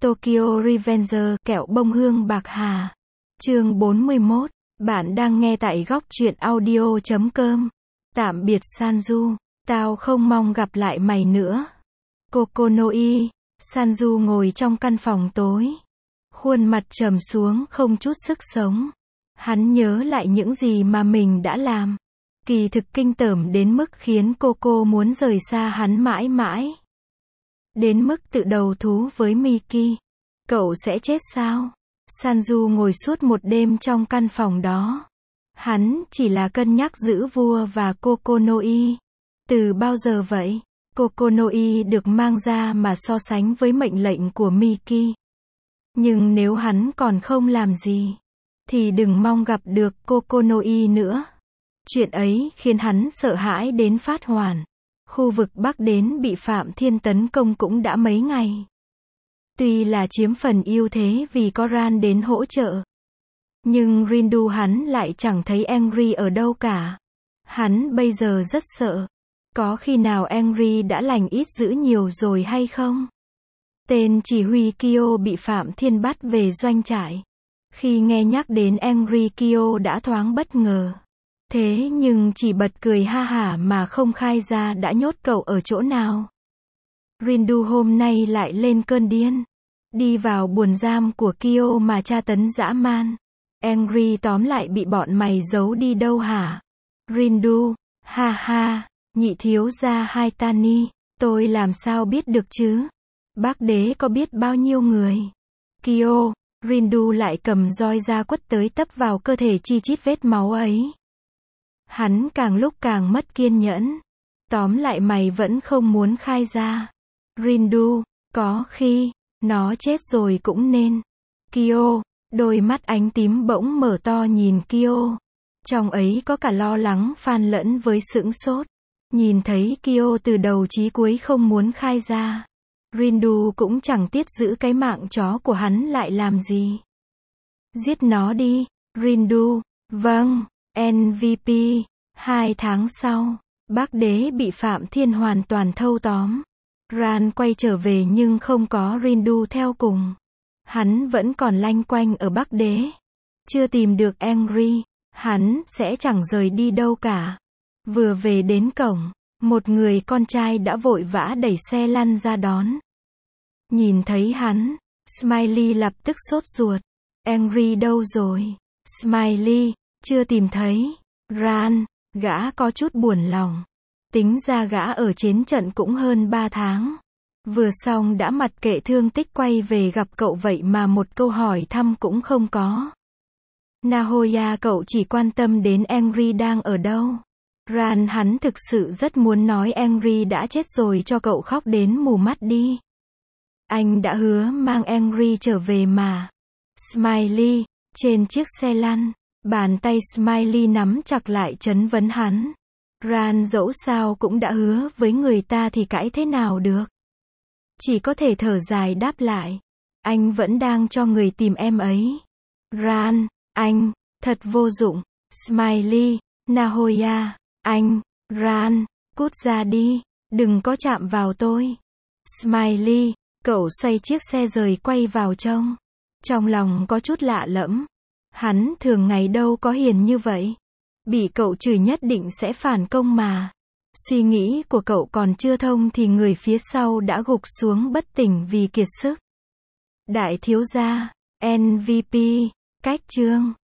Tokyo Revenger, kẹo bông hương bạc hà. Chương 41. Bạn đang nghe tại góc truyện audio.com. Tạm biệt Sanju. Tao không mong gặp lại mày nữa. Kokonoi. Sanju ngồi trong căn phòng tối. Khuôn mặt trầm xuống không chút sức sống. Hắn nhớ lại những gì mà mình đã làm. Kỳ thực kinh tởm đến mức khiến Coco muốn rời xa hắn mãi mãi. Đến mức tự đầu thú với Miki. Cậu sẽ chết sao? Sanju ngồi suốt một đêm trong căn phòng đó. Hắn chỉ là cân nhắc giữ vua và Kokonoi. Từ bao giờ vậy? Kokonoi được mang ra mà so sánh với mệnh lệnh của Miki. Nhưng nếu hắn còn không làm gì, thì đừng mong gặp được Kokonoi nữa. Chuyện ấy khiến hắn sợ hãi đến phát hoảng. Khu vực Bắc đến bị Phạm Thiên tấn công cũng đã mấy ngày. Tuy là chiếm phần ưu thế vì có Ran đến hỗ trợ. Nhưng Rindu hắn lại chẳng thấy Engri ở đâu cả. Hắn bây giờ rất sợ. Có khi nào Engri đã lành ít dữ nhiều rồi hay không? Tên chỉ huy Kyo bị Phạm Thiên bắt về doanh trại. Khi nghe nhắc đến Engri, Kyo đã thoáng bất ngờ. Thế nhưng chỉ bật cười ha hả mà không khai ra đã nhốt cậu ở chỗ nào. Rindu hôm nay lại lên cơn điên. Đi vào buồng giam của Kyo mà tra tấn dã man. Engri tóm lại bị bọn mày giấu đi đâu hả? Rindu, ha ha, nhị thiếu gia Haitani, tôi làm sao biết được chứ? Bác đế có biết bao nhiêu người? Kyo, Rindu lại cầm roi ra quất tới tấp vào cơ thể chi chít vết máu ấy. Hắn càng lúc càng mất kiên nhẫn. Tóm lại mày vẫn không muốn khai ra. Rindu, có khi, nó chết rồi cũng nên. Kyo, đôi mắt ánh tím bỗng mở to nhìn Kyo. Trong ấy có cả lo lắng phan lẫn với sững sốt. Nhìn thấy Kyo từ đầu chí cuối không muốn khai ra. Rindu cũng chẳng tiếc giữ cái mạng chó của hắn lại làm gì. Giết nó đi, Rindu. Vâng, MVP. 2 tháng sau, bác đế bị Phạm Thiên hoàn toàn thâu tóm. Ran quay trở về nhưng không có Rindu theo cùng. Hắn vẫn còn lanh quanh ở Bắc Đế. Chưa tìm được Engri, hắn sẽ chẳng rời đi đâu cả. Vừa về đến cổng, một người con trai đã vội vã đẩy xe lăn ra đón. Nhìn thấy hắn, Smiley lập tức sốt ruột. Engri đâu rồi? Smiley, chưa tìm thấy. Ran, gã có chút buồn lòng. Tính ra gã ở chiến trận cũng hơn 3 tháng. Vừa xong đã mặc kệ thương tích quay về gặp cậu vậy mà một câu hỏi thăm cũng không có. Nahoya, cậu chỉ quan tâm đến Engri đang ở đâu. Ran, hắn thực sự rất muốn nói Engri đã chết rồi cho cậu khóc đến mù mắt đi. Anh đã hứa mang Engri trở về mà. Smiley, trên chiếc xe lăn, bàn tay Smiley nắm chặt lại trấn vấn hắn. Ran dẫu sao cũng đã hứa với người ta thì cãi thế nào được. Chỉ có thể thở dài đáp lại. Anh vẫn đang cho người tìm em ấy. Ran, anh, thật vô dụng. Smiley, Nahoya, anh, Ran, cút ra đi, đừng có chạm vào tôi. Smiley, cậu xoay chiếc xe rời quay vào trong. Trong lòng có chút lạ lẫm. Hắn thường ngày đâu có hiền như vậy. Bị cậu chửi nhất định sẽ phản công mà. Suy nghĩ của cậu còn chưa thông thì người phía sau đã gục xuống bất tỉnh vì kiệt sức. Đại thiếu gia, MVP, cách chương.